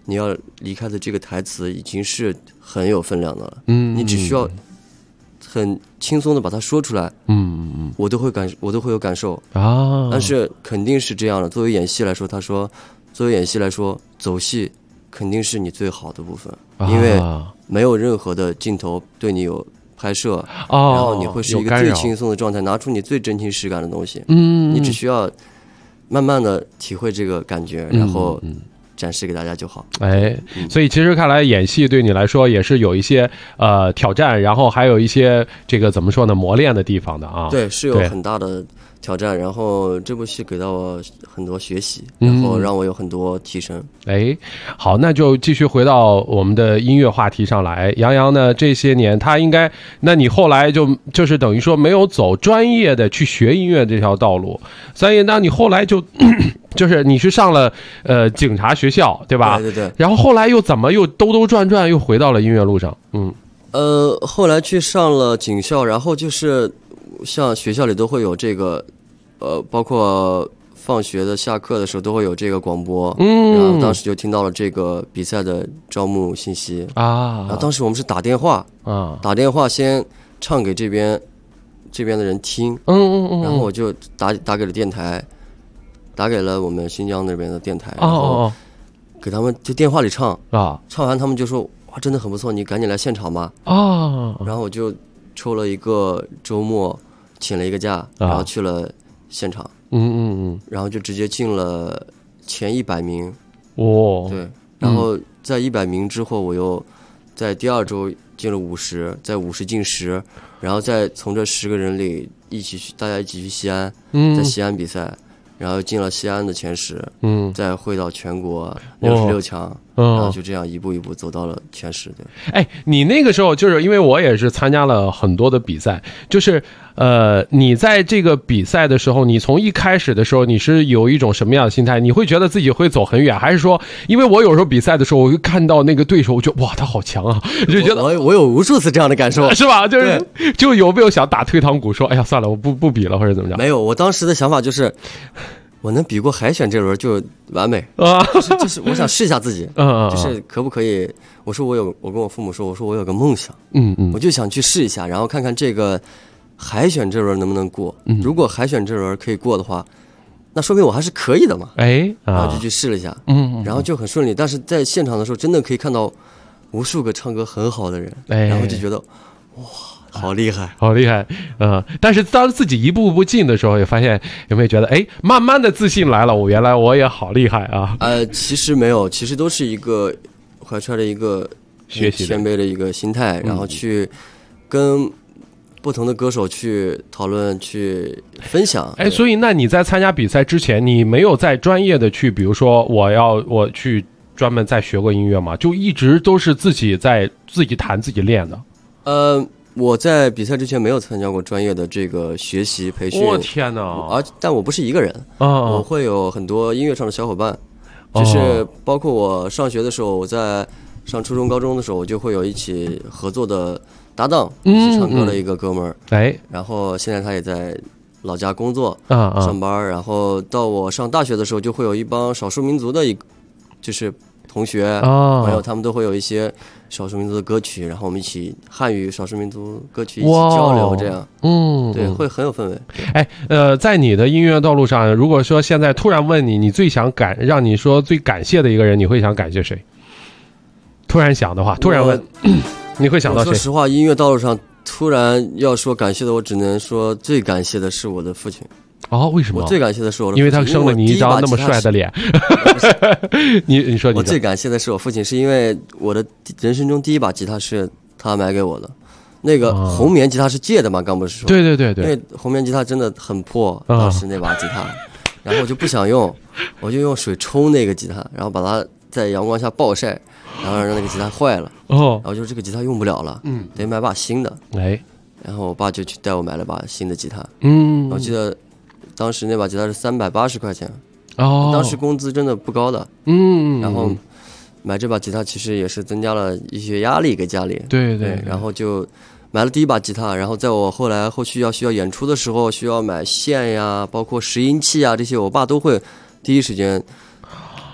你要离开的这个台词已经是很有分量的了。你只需要很轻松的把它说出来，我都会有感受啊。但是肯定是这样的，作为演戏来说，走戏肯定是你最好的部分，因为没有任何的镜头对你有拍摄，然后你会是一个最轻松的状态，拿出你最真情实感的东西。你只需要慢慢的体会这个感觉，然后展示给大家就好。 所以其实看来演戏对你来说也是有一些挑战，然后还有一些这个怎么说呢，磨练的地方的啊。 对，是有很大的挑战，然后这部戏给到我很多学习，然后让我有很多提升。 好，那就继续回到我们的音乐话题上来。杨洋呢，这些年他应该，那你后来就是等于说没有走专业的去学音乐这条道路，所以那你后来就是你是上了警察学校，对吧？ 对。 然后后来又怎么又兜转转又回到了音乐路上？ 后来去上了警校，然后就是像学校里都会有这个包括放学的下课的时候都会有这个广播，然后当时就听到了这个比赛的招募信息啊。然后当时我们是打电话先唱给这边的人听，然后我就打给了电台，打给了我们新疆那边的电台，然后给他们就电话里唱啊，唱完他们就说哇真的很不错，你赶紧来现场吧啊。然后我就抽了一个周末，请了一个假，然后去了现场，然后就直接进了前100名，对，然后在100名之后，我又在第2周进了50，在50进10，然后再从这10个人里大家一起去西安，在西安比赛，然后进了西安的前10，再汇到全国66强。然后就这样一步一步走到了前10。 对，你那个时候就是因为我也是参加了很多的比赛，就是你在这个比赛的时候，你从一开始的时候你是有一种什么样的心态？你会觉得自己会走很远，还是说，因为我有时候比赛的时候，我会看到那个对手，我觉得哇他好强啊，就觉得我有无数次这样的感受， 是吧？就有没有想打退堂鼓说，哎呀算了，我不比了或者怎么着？ 没有，我当时的想法就是。我能比过海选这轮就完美啊！就是我想试一下自己，就是可不可以？我跟我父母说，我有个梦想，我就想去试一下，然后看看这个海选这轮能不能过。如果海选这轮可以过的话，那说明我还是可以的嘛。然后就去试了一下，然后就很顺利。但是在现场的时候，真的可以看到无数个唱歌很好的人，然后就觉得哇。好厉害， 好厉害，但是当自己一步步进的时候，也发现有没有觉得，慢慢的自信来了，原来我也好厉害啊。 其实没有，其实都是一个怀揣着一个学习谦卑的一个心态，然后去跟不同的歌手去讨论、去分享。 所以那你在参加比赛之前，你没有在专业的去，比如说我去专门在学过音乐吗？就一直都是自己弹自己练的。 我在比赛之前没有参加过专业的这个学习培训。 天哪！ 但我不是一个人，我会有很多音乐上的小伙伴，就是包括我上学的时候，我在上初中、高中的时候，我就会有一起合作的搭档，一起唱歌的一个哥们儿。然后现在他也在老家工作上班，然后到我上大学的时候，就会有一帮少数民族的就是同学朋友，他们都会有一些少数民族的歌曲，然后我们一起汉语少数民族歌曲一起交流，这样，对，会很有氛围。 在你的音乐道路上，如果说现在突然问你最想让你说最感谢的一个人，你会想感谢谁？突然想的话，突然问，你会想到谁？ 说实话，音乐道路上突然要说感谢的，我只能说最感谢的是我的父亲。 为什么？ 我最感谢的是我的父亲， 因为他生了你一张那么帅的脸。你说， 我最感谢的是我父亲，是因为我的人生中第一把吉他是他买给我的。那个红棉吉他是借的嘛？刚不是说？ 对。 因为红棉吉他真的很破，当时那把吉他，然后我就不想用，我就用水冲那个吉他，然后把它在阳光下暴晒，然后让那个吉他坏了。然后就这个吉他用不了了，得买把新的。然后我爸就去带我买了把新的吉他。我记得。当时那把吉他是380块钱，当时工资真的不高的，然后买这把吉他其实也是增加了一些压力给家里， 对， 然后就买了第一把吉他，然后在我后续需要演出的时候，需要买线呀，包括拾音器啊这些，我爸都会第一时间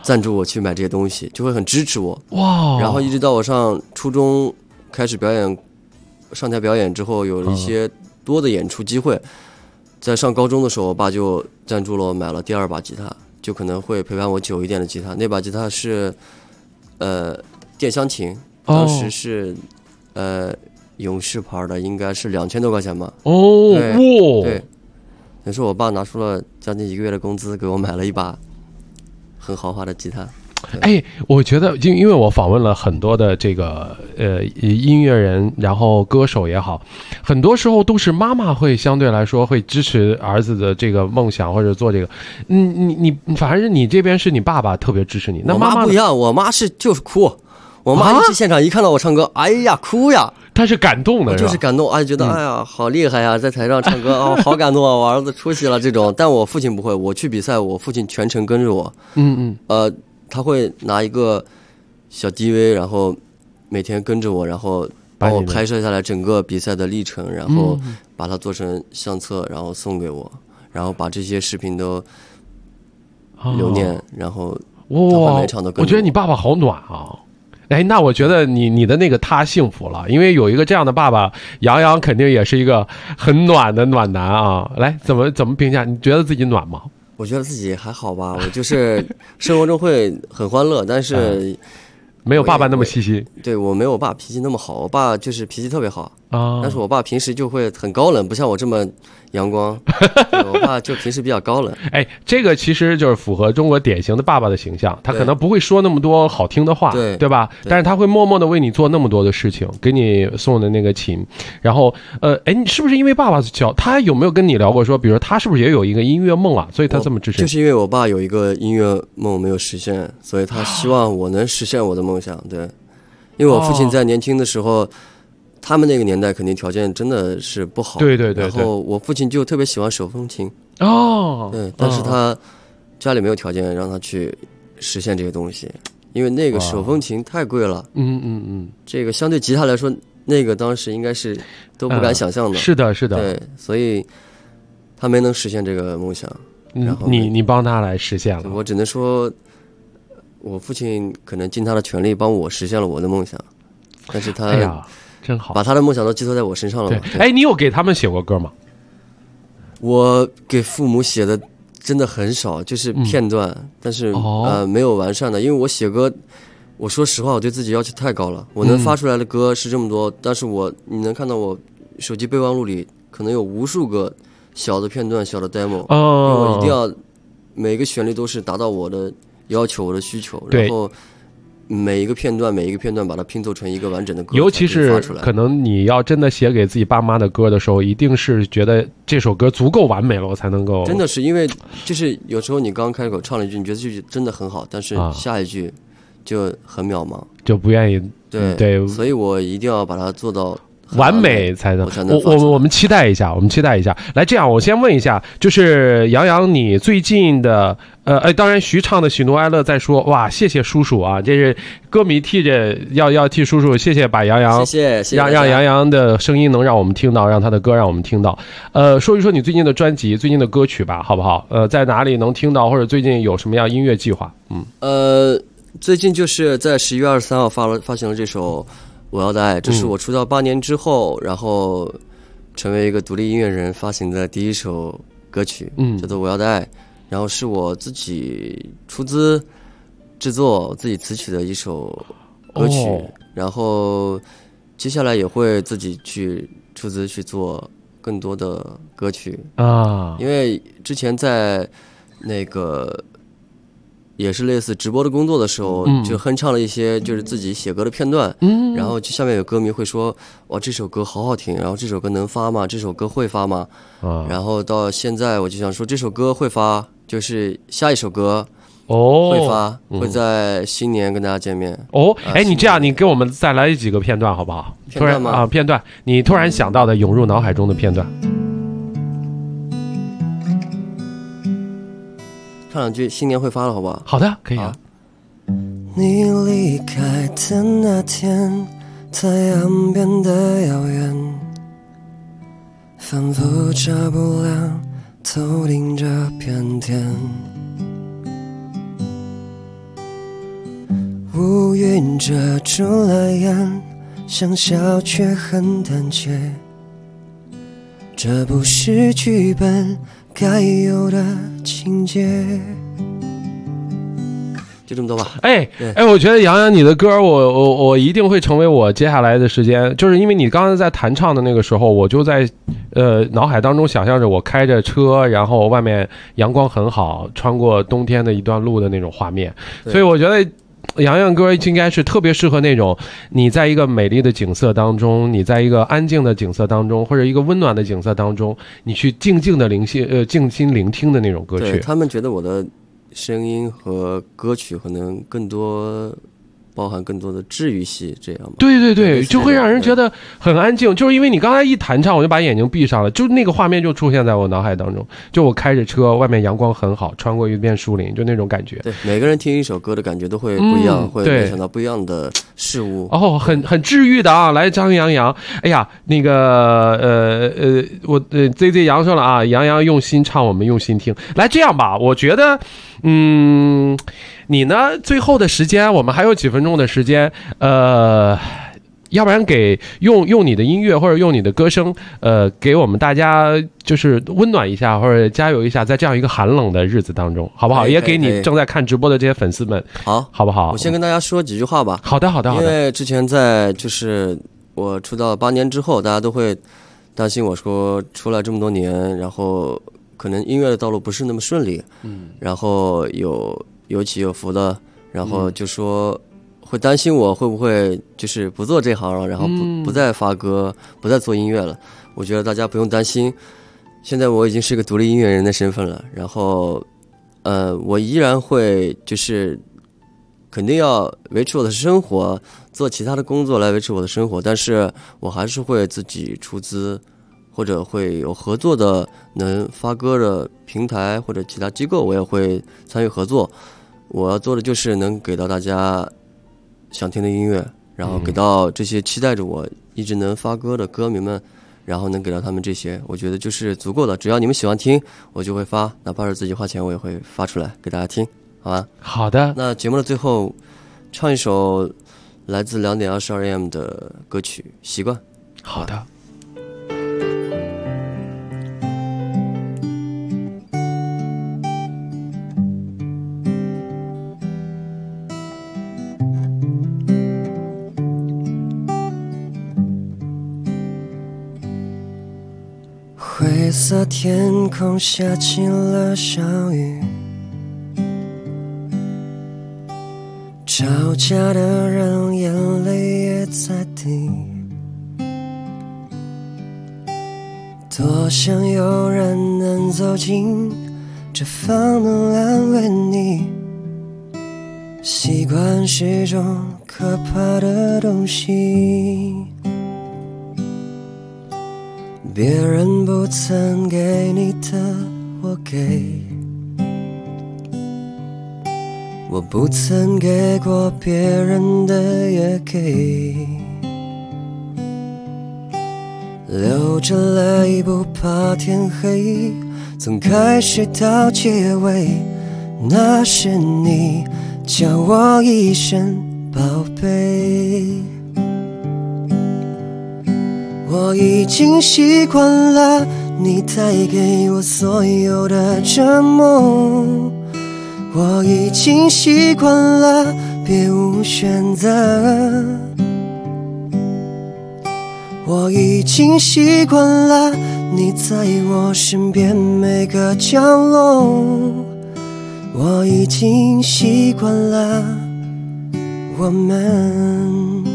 赞助我去买这些东西，就会很支持我。 哇！ 然后一直到我上初中开始表演，上台表演之后，有了一些多的演出机会。在上高中的时候，我爸就赞助了我买了第2把吉他，就可能会陪伴我久一点的吉他。那把吉他是电箱琴，当时是勇士牌的，应该是2000多块钱吧。 哦， 对，那是我爸拿出了将近1个月的工资给我买了一把很豪华的吉他。 哎，我觉得因为我访问了很多的这个音乐人，然后歌手也好，很多时候都是妈妈会相对来说会支持儿子的这个梦想或者做这个。你反而是你这边是你爸爸特别支持你，那妈妈不一样，我妈就是哭。我妈一去现场一看到我唱歌，哎呀哭呀， 她是感动的， 就是感动，哎，觉得哎呀好厉害呀，在台上唱歌哦，好感动啊，我儿子出息了这种。但我父亲不会，我去比赛，我父亲全程跟着我，他会拿一个小 DV， 然后每天跟着我，然后帮我拍摄下来整个比赛的历程，然后把它做成相册，然后送给我，然后把这些视频都留念，然后他每场都跟着我。 我觉得你爸爸好暖啊。哎，那我觉得你的那个他幸福了，因为有一个这样的爸爸，杨洋肯定也是一个很暖的暖男啊。来，怎么评价？你觉得自己暖吗？ 我觉得自己还好吧，我就是生活中会很欢乐，但是没有爸爸那么细心。 对，我没有我爸脾气那么好，我爸就是脾气特别好啊，但是我爸平时就会很高冷，不像我这么阳光。我爸就平时比较高冷。 哎，这个其实就是符合中国典型的爸爸的形象，他可能不会说那么多好听的话，对吧？但是他会默默的为你做那么多的事情，给你送的那个琴。然后哎，你是不是因为爸爸他有没有跟你聊过说，比如说他是不是也有一个音乐梦啊，所以他这么支持你？ 就是因为我爸有一个音乐梦没有实现，所以他希望我能实现我的梦想。对，因为我父亲在年轻的时候，他们那个年代肯定条件真的是不好。 对。 然后我父亲就特别喜欢手风琴。对，但是他家里没有条件让他去实现这些东西，因为那个手风琴太贵了。这个相对吉他来说，那个当时应该是都不敢想象的。 是的。 对，所以他没能实现这个梦想。然后你帮他来实现了。 我只能说，我父亲可能尽他的全力帮我实现了我的梦想，但是他真好， 把他的梦想都寄托在我身上了。 哎，你有给他们写过歌吗？ 我给父母写的真的很少，就是片段，但是没有完善的。因为我写歌，我说实话，我对自己要求太高了。我能发出来的歌是这么多，但是你能看到我手机备忘录里可能有无数个小的片段、小的 demo，因为我一定要每个旋律都是达到我的要求、我的需求，然后每一个片段把它拼凑成一个完整的歌， 尤其是可能你要真的写给自己爸妈的歌的时候，一定是觉得这首歌足够完美了，我才能够。 真的是因为就是有时候你刚开口唱了一句，你觉得这句真的很好，但是下一句就很渺茫， 就不愿意。对， 所以我一定要把它做到完美才能。我们期待一下，来，这样我先问一下，就是杨洋，你最近的当然徐唱的喜怒哀乐再说。哇，谢谢叔叔啊，这是歌迷替着要替叔叔，谢谢把杨洋， 谢谢让杨洋的声音能让我们听到，让他的歌让我们听到。说一说你最近的专辑、最近的歌曲吧，好不好？在哪里能听到，或者最近有什么样音乐计划？ 最近就是在11月23号发行了这首我要的爱，这是我出道8年之后，然后成为一个独立音乐人发行的第一首歌曲，叫做我要的爱，然后是我自己出资制作、自己词曲的一首歌曲，然后接下来也会自己去出资去做更多的歌曲啊，因为之前在那个也是类似直播的工作的时候，就哼唱了一些就是自己写歌的片段，然后下面有歌迷会说，哇，这首歌好好听，然后这首歌能发吗？这首歌会发吗？然后到现在我就想说，这首歌会发，就是下一首歌会发，会在新年跟大家见面。 哎，你这样，你给我们再来几个片段好不好？ 片段吗？ 片段，你突然想到的涌入脑海中的片段。 唱两句新年会发了好不好？ 好的，可以啊。 你离开的那天，太阳变得遥远，仿佛照不亮头顶这片天。 乌云遮住了眼，想笑却很胆怯，这不是剧本该有的情节。就这么多吧。 我觉得杨洋你的歌我一定会成为我接下来的时间，就是因为你刚才在弹唱的那个时候，我就在脑海当中想象着我开着车，然后外面阳光很好，穿过冬天的一段路的那种画面，所以我觉得杨洋歌应该是特别适合那种你在一个美丽的景色当中，你在一个安静的景色当中，或者一个温暖的景色当中，你去静心聆听的那种歌曲。 对，他们觉得我的声音和歌曲可能更多包含更多的治愈系，这样吗？ 对，就会让人觉得很安静。就是因为你刚才一弹唱，我就把眼睛闭上了，就那个画面就出现在我脑海当中。就我开着车，外面阳光很好，穿过一片树林，就那种感觉。 对，每个人听一首歌的感觉都会不一样，会联想到不一样的事物。 很治愈的啊！来，张杨，哎呀，那个我ZZ 杨说了啊，杨用心唱，我们用心听。来，这样吧，我觉得，你呢？最后的时间，我们还有几分钟的时间，要不然用你的音乐或者用你的歌声，给我们大家就是温暖一下或者加油一下，在这样一个寒冷的日子当中，好不好？也给你正在看直播的这些粉丝们，好不好？ 我先跟大家说几句话吧。 好的。 因为之前就是我出道8年之后，大家都会担心我说出来这么多年，然后可能音乐的道路不是那么顺利，然后有起有伏的，然后就说会担心我会不会就是不做这行了，然后不再发歌，不再做音乐了。我觉得大家不用担心，现在我已经是个独立音乐人的身份了，然后我依然会就是肯定要维持我的生活，做其他的工作来维持我的生活，但是我还是会自己出资，或者会有合作的能发歌的平台或者其他机构，我也会参与合作。我要做的就是能给到大家想听的音乐，然后给到这些期待着我一直能发歌的歌迷们，然后能给到他们这些，我觉得就是足够的。只要你们喜欢听，我就会发，哪怕是自己花钱我也会发出来给大家听，好吧？ 好的。 那节目的最后唱一首来自2点22 AM 的歌曲《习惯》。 好的。 灰色天空下起了小雨，吵架的人眼泪也在滴，多想有人能走近这方能安慰你。习惯是种可怕的东西，别人不曾给你的我给，我不曾给过别人的也给，流着泪不怕天黑，从开始到结尾，那是你叫我一声宝贝。我已经习惯了你带给我所有的折磨，我已经习惯了别无选择，我已经习惯了你在我身边每个角落，我已经习惯了我们，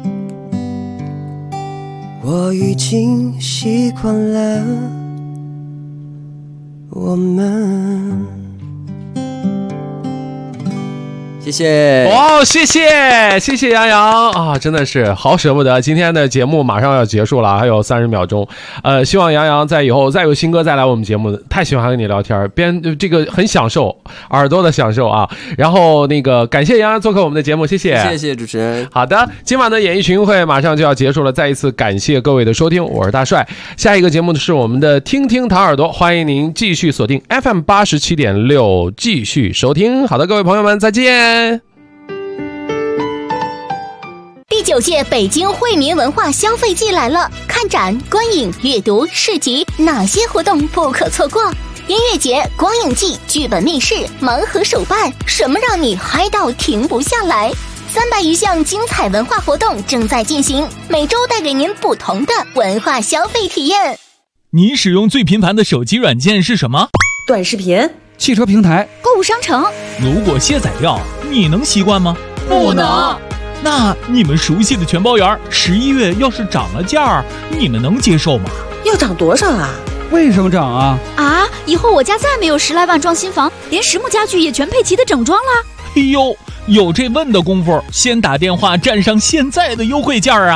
我已经习惯了我们。 谢谢哇，谢谢杨洋啊，真的是好舍不得，今天的节目马上要结束了，还有30秒钟。希望杨洋在以后再有新歌再来我们节目，太喜欢跟你聊天，这个很享受，耳朵的享受啊。然后那个感谢杨洋做客我们的节目，谢谢主持人。 好的，今晚的演艺群英会马上就要结束了，再一次感谢各位的收听，我是大帅。下一个节目是我们的听听糖耳朵，欢迎您继续锁定 FM87.6 继续收听。好的，各位朋友们再见。 第9届北京惠民文化消费季来了，看展、观影、阅读、市集，哪些活动不可错过？音乐节、光影季、剧本密室、盲盒手办，什么让你嗨到停不下来？300余项精彩文化活动正在进行，每周带给您不同的文化消费体验。 你使用最频繁的手机软件是什么？ 短视频、 汽车平台、 购物商城。 如果卸载掉，你能习惯吗？ 不能。 那你们熟悉的全包园11月要是涨了价，你们能接受吗？ 要涨多少啊？ 为什么涨啊？ 以后我家再没有10来万装新房，连实木家具也全配齐的整装了。 哎呦，有这问的功夫，先打电话占上现在的优惠价啊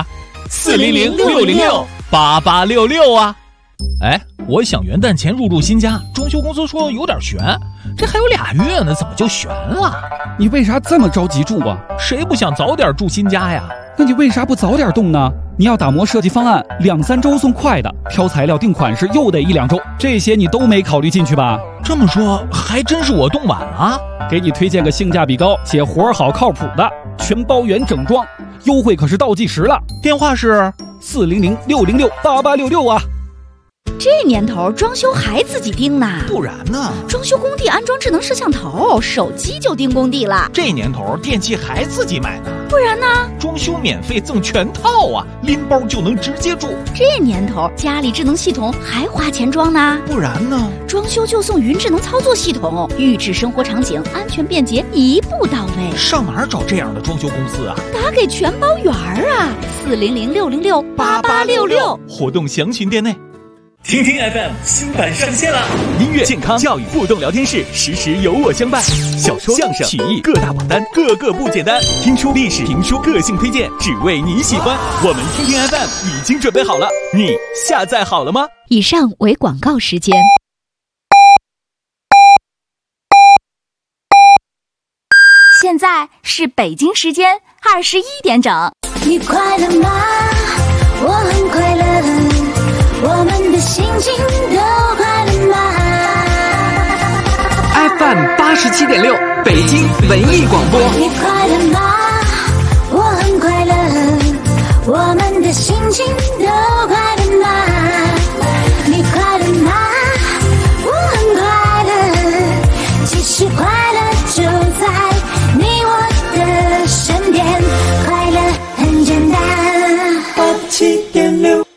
！400-606-8866啊！哎，我想元旦前入住新家，装修公司说有点悬，这还有2月呢，怎么就悬了？ 你为啥这么着急住啊？ 谁不想早点住新家呀？ 那你为啥不早点动呢？你要打磨设计方案，2、3周送快的，挑材料定款式又得1、2周，这些你都没考虑进去吧？ 这么说，还真是我动晚了。 给你推荐个性价比高且活好靠谱的全包园整装，优惠可是倒计时了。 电话是 400-606-8866啊！ 这年头装修还自己盯呢？ 不然呢？ 装修工地安装智能摄像头，手机就盯工地了。 这年头电器还自己买呢？ 不然呢？ 装修免费赠全套啊，拎包就能直接住。 这年头家里智能系统还花钱装呢？ 不然呢？ 装修就送云智能操作系统，预制生活场景，安全便捷，一步到位。 上哪儿找这样的装修公司啊？ 打给全包园啊，400-606-8866， 活动详询店内。 听听 FM 新版上线了，音乐、健康、教育、互动聊天室，时时有我相伴。小说、相声、曲艺各大榜单，个个不简单。听书、历史、评书、个性推荐，只为你喜欢。我们听听 FM 已经准备好了，你下载好了吗？ 以上为广告时间。现在是北京时间21点整。 你快乐吗？我很快乐。我们的心情都快乐吗 ？FM 87.6，北京文艺广播。 你快乐吗？我很快乐。我们的心情都快乐吗？你快乐吗？我很快乐。其实快乐就在你我的身边，快乐很简单。87.6。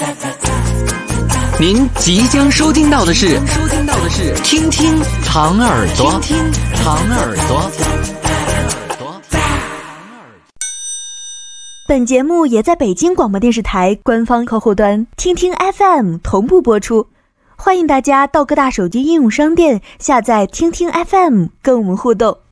您即将收听到的是听听糖耳朵，听听糖耳朵。 本节目也在北京广播电视台官方客户端听听 FM 同步播出，欢迎大家到各大手机应用商店下载听听 FM 跟我们互动。